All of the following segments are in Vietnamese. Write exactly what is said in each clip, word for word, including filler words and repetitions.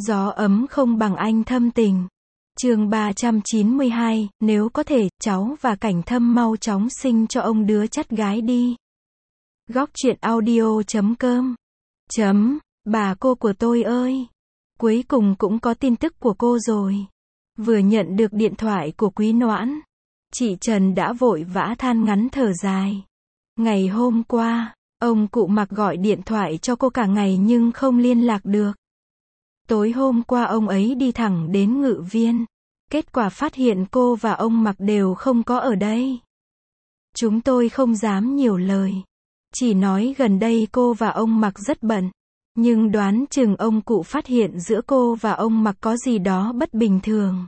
Gió ấm không bằng anh thâm tình. Chương ba trăm chín mươi hai, nếu có thể, cháu và Cảnh Thâm mau chóng sinh cho ông đứa chắt gái đi. Góc truyện audio chấm com. Chấm, bà cô của tôi ơi. Cuối cùng cũng có tin tức của cô rồi. Vừa nhận được điện thoại của Quý Noãn, chị Trần đã vội vã than ngắn thở dài. Ngày hôm qua, ông cụ Mặc gọi điện thoại cho cô cả ngày nhưng không liên lạc được. Tối hôm qua ông ấy đi thẳng đến Ngự Viên. Kết quả phát hiện cô và ông Mặc đều không có ở đây. Chúng tôi không dám nhiều lời. Chỉ nói gần đây cô và ông Mặc rất bận. Nhưng đoán chừng ông cụ phát hiện giữa cô và ông Mặc có gì đó bất bình thường.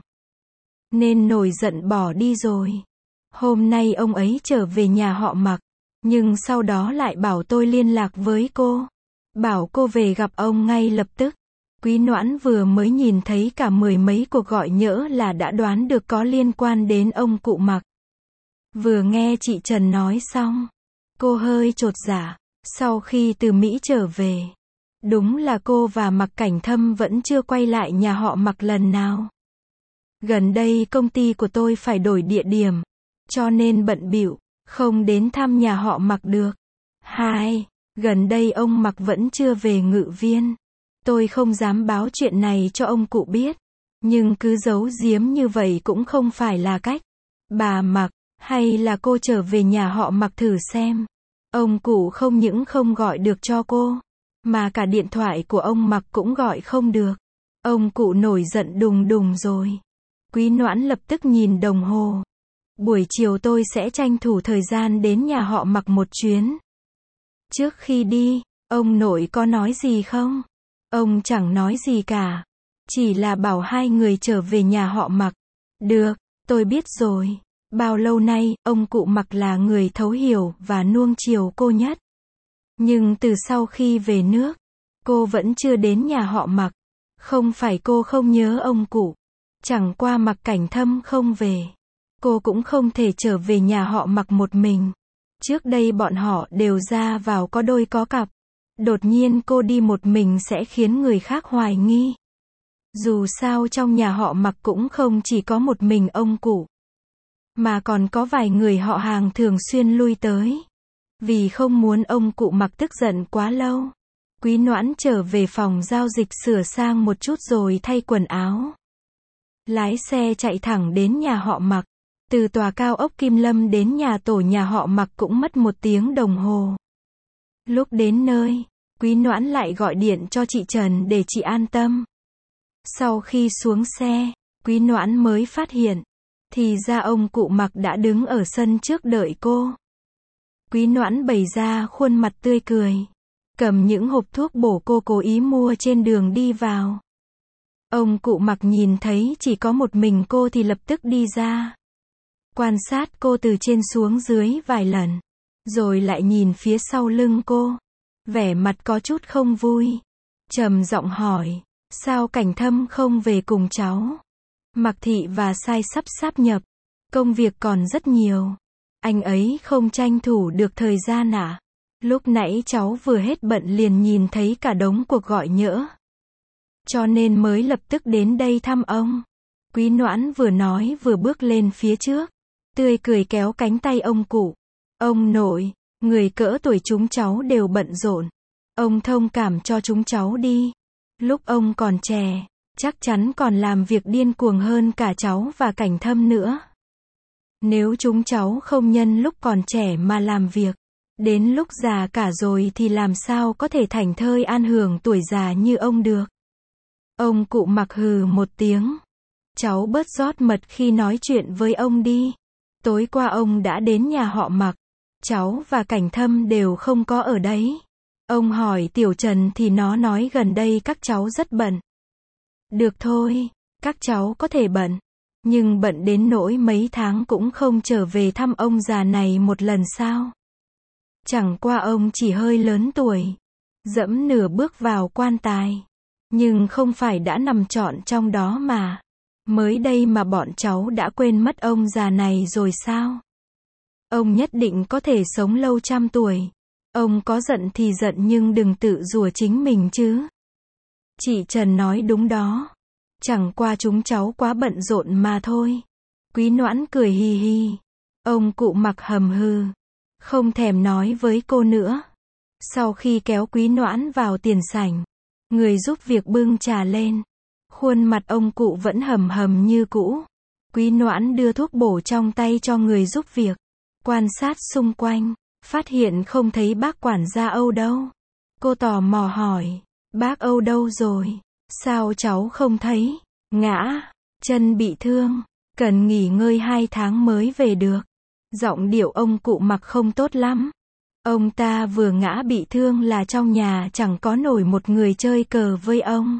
Nên nổi giận bỏ đi rồi. Hôm nay ông ấy trở về nhà họ Mặc. Nhưng sau đó lại bảo tôi liên lạc với cô. Bảo cô về gặp ông ngay lập tức. Quý Noãn vừa mới nhìn thấy cả mười mấy cuộc gọi nhỡ là đã đoán được có liên quan đến ông cụ Mặc. Vừa nghe chị Trần nói xong, cô hơi chột dạ. Sau khi từ Mỹ trở về, đúng là cô và Mặc Cảnh Thâm vẫn chưa quay lại nhà họ Mặc lần nào. Gần đây công ty của tôi phải đổi địa điểm, cho nên bận bịu, không đến thăm nhà họ Mặc được. Hai, gần đây ông Mặc vẫn chưa về Ngự Viên. Tôi không dám báo chuyện này cho ông cụ biết, nhưng cứ giấu giếm như vậy cũng không phải là cách. Bà Mặc, hay là cô trở về nhà họ Mặc thử xem. Ông cụ không những không gọi được cho cô, mà cả điện thoại của ông Mặc cũng gọi không được. Ông cụ nổi giận đùng đùng rồi. Quý Noãn lập tức nhìn đồng hồ. Buổi chiều tôi sẽ tranh thủ thời gian đến nhà họ Mặc một chuyến. Trước khi đi, ông nội có nói gì không? Ông chẳng nói gì cả. Chỉ là bảo hai người trở về nhà họ Mặc. Được, tôi biết rồi. Bao lâu nay, ông cụ Mặc là người thấu hiểu và nuông chiều cô nhất. Nhưng từ sau khi về nước, cô vẫn chưa đến nhà họ Mặc. Không phải cô không nhớ ông cụ. Chẳng qua Mặc Cảnh Thâm không về. Cô cũng không thể trở về nhà họ Mặc một mình. Trước đây bọn họ đều ra vào có đôi có cặp. Đột nhiên cô đi một mình sẽ khiến người khác hoài nghi. Dù sao trong nhà họ Mặc cũng không chỉ có một mình ông cụ, mà còn có vài người họ hàng thường xuyên lui tới. Vì không muốn ông cụ Mặc tức giận quá lâu, Quý Noãn trở về phòng giao dịch sửa sang một chút rồi thay quần áo. Lái xe chạy thẳng đến nhà họ Mặc. Từ tòa cao ốc Kim Lâm đến nhà tổ nhà họ Mặc cũng mất một tiếng đồng hồ. Lúc đến nơi, Quý Noãn lại gọi điện cho chị Trần để chị an tâm. Sau khi xuống xe, Quý Noãn mới phát hiện, thì ra ông cụ Mặc đã đứng ở sân trước đợi cô. Quý Noãn bày ra khuôn mặt tươi cười, cầm những hộp thuốc bổ cô cố ý mua trên đường đi vào. Ông cụ Mặc nhìn thấy chỉ có một mình cô thì lập tức đi ra. Quan sát cô từ trên xuống dưới vài lần, rồi lại nhìn phía sau lưng cô. Vẻ mặt có chút không vui. Trầm giọng hỏi, sao Cảnh Thâm không về cùng cháu? Mặc Thị và Sai sắp sáp nhập. Công việc còn rất nhiều. Anh ấy không tranh thủ được thời gian à? Lúc nãy cháu vừa hết bận liền nhìn thấy cả đống cuộc gọi nhỡ. Cho nên mới lập tức đến đây thăm ông. Quý Noãn vừa nói vừa bước lên phía trước. Tươi cười kéo cánh tay ông cụ. Ông nội, người cỡ tuổi chúng cháu đều bận rộn. Ông thông cảm cho chúng cháu đi. Lúc ông còn trẻ, chắc chắn còn làm việc điên cuồng hơn cả cháu và Cảnh Thâm nữa. Nếu chúng cháu không nhân lúc còn trẻ mà làm việc, đến lúc già cả rồi thì làm sao có thể thảnh thơi an hưởng tuổi già như ông được. Ông cụ Mặc hừ một tiếng. Cháu bớt rót mật khi nói chuyện với ông đi. Tối qua ông đã đến nhà họ Mặc. Cháu và Cảnh Thâm đều không có ở đấy. Ông hỏi Tiểu Trần thì nó nói gần đây các cháu rất bận. Được thôi, các cháu có thể bận. Nhưng bận đến nỗi mấy tháng cũng không trở về thăm ông già này một lần sao? Chẳng qua ông chỉ hơi lớn tuổi. Dẫm nửa bước vào quan tài. Nhưng không phải đã nằm trọn trong đó mà. Mới đây mà bọn cháu đã quên mất ông già này rồi sao? Ông nhất định có thể sống lâu trăm tuổi. Ông có giận thì giận nhưng đừng tự rủa chính mình chứ. Chị Trần nói đúng đó. Chẳng qua chúng cháu quá bận rộn mà thôi. Quý Noãn cười hi hi. Ông cụ Mặc hầm hừ. Không thèm nói với cô nữa. Sau khi kéo Quý Noãn vào tiền sảnh, người giúp việc bưng trà lên. Khuôn mặt ông cụ vẫn hầm hầm như cũ. Quý Noãn đưa thuốc bổ trong tay cho người giúp việc. Quan sát xung quanh, phát hiện không thấy bác quản gia Âu đâu. Cô tò mò hỏi, bác Âu đâu rồi? Sao cháu không thấy? Ngã, chân bị thương, cần nghỉ ngơi hai tháng mới về được. Giọng điệu ông cụ Mặc không tốt lắm. Ông ta vừa ngã bị thương là trong nhà chẳng có nổi một người chơi cờ với ông.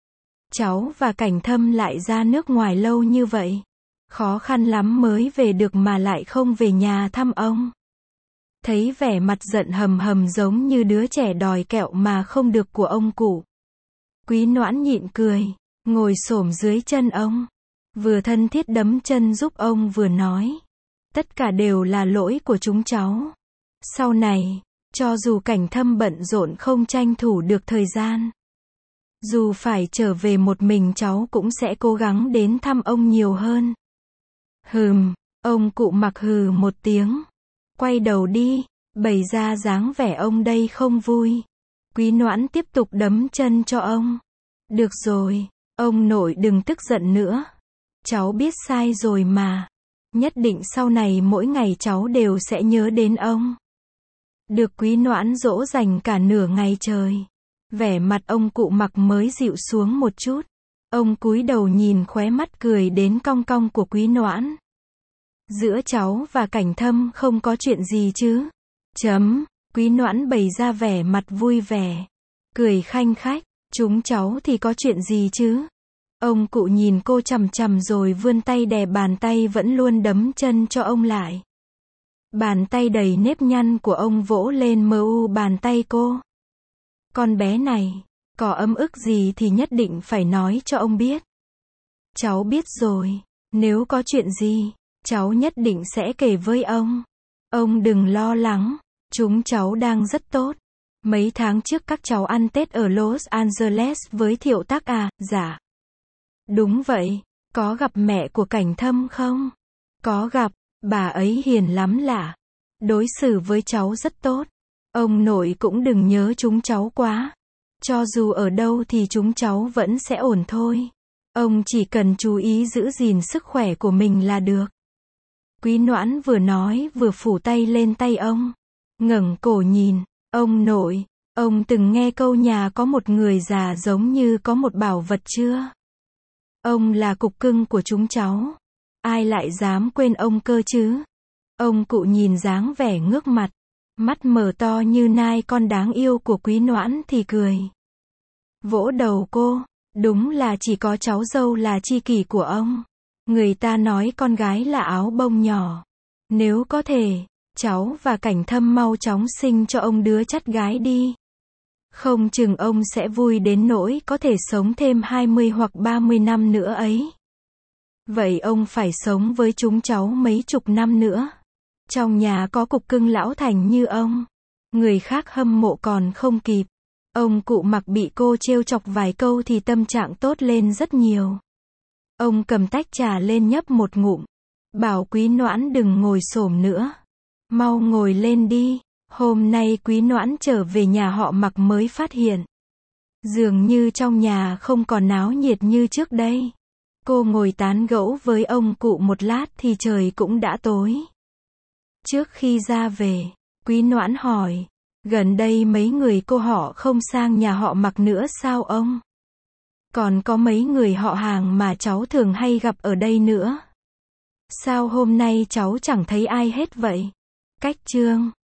Cháu và Cảnh Thâm lại ra nước ngoài lâu như vậy. Khó khăn lắm mới về được mà lại không về nhà thăm ông. Thấy vẻ mặt giận hầm hầm giống như đứa trẻ đòi kẹo mà không được của ông cụ. Quý Noãn nhịn cười, ngồi xổm dưới chân ông. Vừa thân thiết đấm chân giúp ông vừa nói. Tất cả đều là lỗi của chúng cháu. Sau này, cho dù Cảnh Thâm bận rộn không tranh thủ được thời gian. Dù phải trở về một mình cháu cũng sẽ cố gắng đến thăm ông nhiều hơn. Hừm, ông cụ Mặc hừ một tiếng. Quay đầu đi, bày ra dáng vẻ ông đây không vui. Quý Noãn tiếp tục đấm chân cho ông. Được rồi, ông nội đừng tức giận nữa. Cháu biết sai rồi mà. Nhất định sau này mỗi ngày cháu đều sẽ nhớ đến ông. Được Quý Noãn dỗ dành cả nửa ngày trời. Vẻ mặt ông cụ Mặc mới dịu xuống một chút. Ông cúi đầu nhìn khóe mắt cười đến cong cong của Quý Noãn. Giữa cháu và Cảnh Thâm không có chuyện gì chứ? Chấm, Quý Noãn bày ra vẻ mặt vui vẻ. Cười khanh khách, chúng cháu thì có chuyện gì chứ? Ông cụ nhìn cô chằm chằm rồi vươn tay đè bàn tay vẫn luôn đấm chân cho ông lại. Bàn tay đầy nếp nhăn của ông vỗ lên mờ u bàn tay cô. Con bé này, có ấm ức gì thì nhất định phải nói cho ông biết. Cháu biết rồi, nếu có chuyện gì, cháu nhất định sẽ kể với ông. Ông đừng lo lắng, chúng cháu đang rất tốt. Mấy tháng trước các cháu ăn Tết ở Los Angeles với Thiệu Tác à? Dạ. Đúng vậy, có gặp mẹ của Cảnh Thâm không? Có gặp, bà ấy hiền lắm lạ. Đối xử với cháu rất tốt. Ông nội cũng đừng nhớ chúng cháu quá. Cho dù ở đâu thì chúng cháu vẫn sẽ ổn thôi. Ông chỉ cần chú ý giữ gìn sức khỏe của mình là được. Quý Noãn vừa nói vừa phủ tay lên tay ông. Ngẩng cổ nhìn, ông nội, ông từng nghe câu nhà có một người già giống như có một bảo vật chưa? Ông là cục cưng của chúng cháu. Ai lại dám quên ông cơ chứ? Ông cụ nhìn dáng vẻ ngước mặt, mắt mở to như nai con đáng yêu của Quý Noãn thì cười. Vỗ đầu cô, đúng là chỉ có cháu dâu là tri kỷ của ông. Người ta nói con gái là áo bông nhỏ. Nếu có thể, cháu và Cảnh Thâm mau chóng sinh cho ông đứa chắt gái đi. Không chừng ông sẽ vui đến nỗi có thể sống thêm hai mươi hoặc ba mươi năm nữa ấy. Vậy ông phải sống với chúng cháu mấy chục năm nữa. Trong nhà có cục cưng lão thành như ông. Người khác hâm mộ còn không kịp. Ông cụ Mặc bị cô trêu chọc vài câu thì tâm trạng tốt lên rất nhiều. Ông cầm tách trà lên nhấp một ngụm. Bảo Quý Noãn đừng ngồi xổm nữa. Mau ngồi lên đi. Hôm nay Quý Noãn trở về nhà họ Mặc mới phát hiện. Dường như trong nhà không còn náo nhiệt như trước đây. Cô ngồi tán gẫu với ông cụ một lát thì trời cũng đã tối. Trước khi ra về, Quý Noãn hỏi. Gần đây mấy người cô họ không sang nhà họ Mặc nữa sao ông? Còn có mấy người họ hàng mà cháu thường hay gặp ở đây nữa. Sao hôm nay cháu chẳng thấy ai hết vậy? Cách chương